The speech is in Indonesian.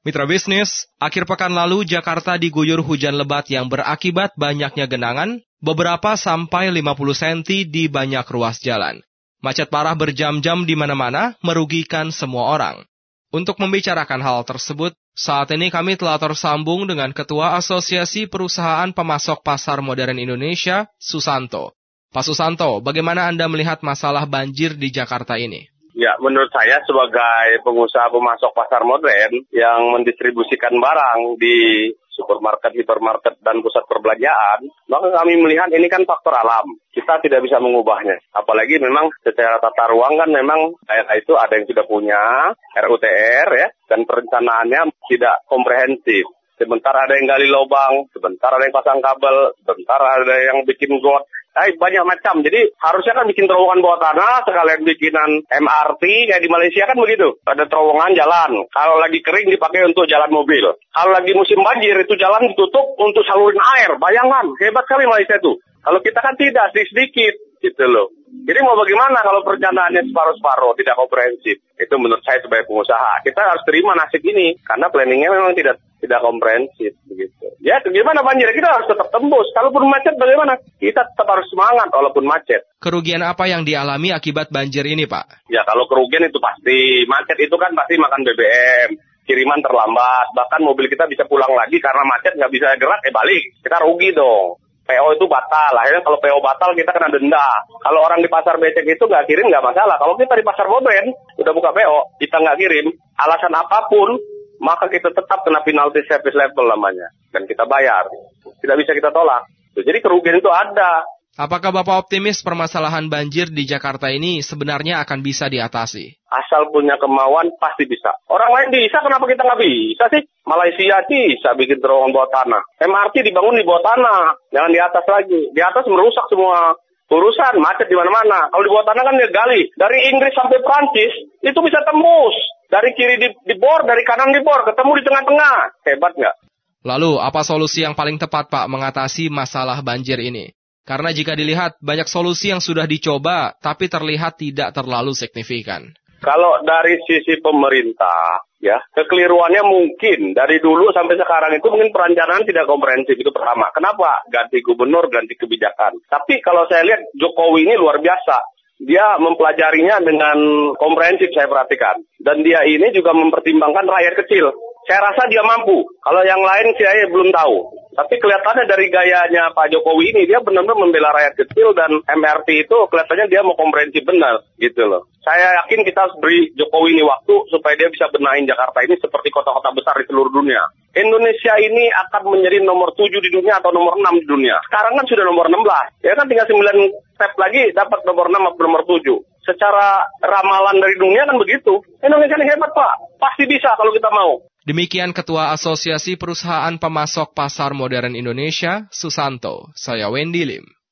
Mitra bisnis, akhir pekan lalu Jakarta diguyur hujan lebat yang berakibat banyaknya genangan, beberapa sampai 50 cm di banyak ruas jalan. Macet parah berjam-jam di mana-mana, merugikan semua orang. Untuk membicarakan hal tersebut, saat ini kami telah tersambung dengan Ketua Asosiasi Perusahaan Pemasok Pasar Modern Indonesia, Susanto. Pak Susanto, bagaimana Anda melihat masalah banjir di Jakarta ini? Ya, menurut saya sebagai pengusaha pemasok pasar modern yang mendistribusikan barang di supermarket, hipermarket, dan pusat perbelanjaan, maka kami melihat ini kan faktor alam. Kita tidak bisa mengubahnya. Apalagi memang secara tata ruang kan memang daerah itu ada yang sudah punya RUTR ya, dan perencanaannya tidak komprehensif. Sebentar ada yang gali lubang, sebentar ada yang pasang kabel, sebentar ada yang bikin got. Banyak macam. Jadi harusnya kan bikin terowongan bawah tanah, sekalian bikinan MRT kayak di Malaysia kan begitu. Ada terowongan jalan. Kalau lagi kering dipakai untuk jalan mobil. Kalau lagi musim banjir itu jalan ditutup untuk saluran air. Bayangkan, hebat sekali Malaysia itu. Kalau kita kan tidak, sedikit gitu loh. Jadi mau bagaimana kalau perencanaannya separuh-separuh, tidak komprehensif. Itu menurut saya sebagai pengusaha. Kita harus terima nasib ini karena planningnya memang tidak komprehensif begitu. Ya, gimana banjir? Kita harus tetap tembus. Kalaupun macet bagaimana? Kita tetap harus semangat walaupun macet. Kerugian apa yang dialami akibat banjir ini, Pak? Ya, kalau kerugian itu pasti. Macet itu kan pasti makan BBM. Kiriman terlambat. Bahkan mobil kita bisa pulang lagi karena macet nggak bisa gerak, balik. Kita rugi dong. PO itu batal. Akhirnya kalau PO batal kita kena denda. Kalau orang di pasar becek itu nggak kirim nggak masalah. Kalau kita di pasar modern udah buka PO, kita nggak kirim, alasan apapun, maka kita tetap kena penalti service level namanya. Dan kita bayar. Tidak bisa kita tolak. Jadi kerugian itu ada. Apakah Bapak optimis permasalahan banjir di Jakarta ini sebenarnya akan bisa diatasi? Asal punya kemauan pasti bisa. Orang lain bisa, kenapa kita nggak bisa sih? Malaysia bisa bikin terowongan bawah tanah. MRT dibangun di bawah tanah, jangan di atas lagi. Di atas merusak semua urusan, macet di mana-mana. Kalau di bawah tanah kan dia gali. Dari Inggris sampai Prancis, itu bisa tembus. Dari kiri dibor, dari kanan dibor, ketemu di tengah-tengah. Hebat nggak? Lalu, apa solusi yang paling tepat, Pak, mengatasi masalah banjir ini? Karena jika dilihat, banyak solusi yang sudah dicoba, tapi terlihat tidak terlalu signifikan. Kalau dari sisi pemerintah, ya, kekeliruannya mungkin dari dulu sampai sekarang itu mungkin perencanaan tidak komprehensif, itu pertama. Kenapa? Ganti gubernur, ganti kebijakan. Tapi kalau saya lihat Jokowi ini luar biasa. Dia mempelajarinya dengan komprehensif, saya perhatikan. Dan dia ini juga mempertimbangkan rakyat kecil. Saya rasa dia mampu. Kalau yang lain saya belum tahu. Tapi kelihatannya dari gayanya Pak Jokowi ini, dia benar-benar membela rakyat kecil dan MRT itu kelihatannya dia mau komprehensif benar, gitu loh. Saya yakin kita harus beri Jokowi ini waktu supaya dia bisa benahin Jakarta ini seperti kota-kota besar di seluruh dunia. Indonesia ini akan menjadi nomor 7 di dunia atau nomor 6 di dunia. Sekarang kan sudah nomor 16. Ya kan tinggal 9 step lagi dapat nomor 6 atau nomor 7. Secara ramalan dari dunia kan begitu. Indonesia ini hebat, Pak. Pasti bisa kalau kita mau. Demikian Ketua Asosiasi Perusahaan Pemasok Pasar Modern Indonesia, Susanto. Saya Wendy Lim.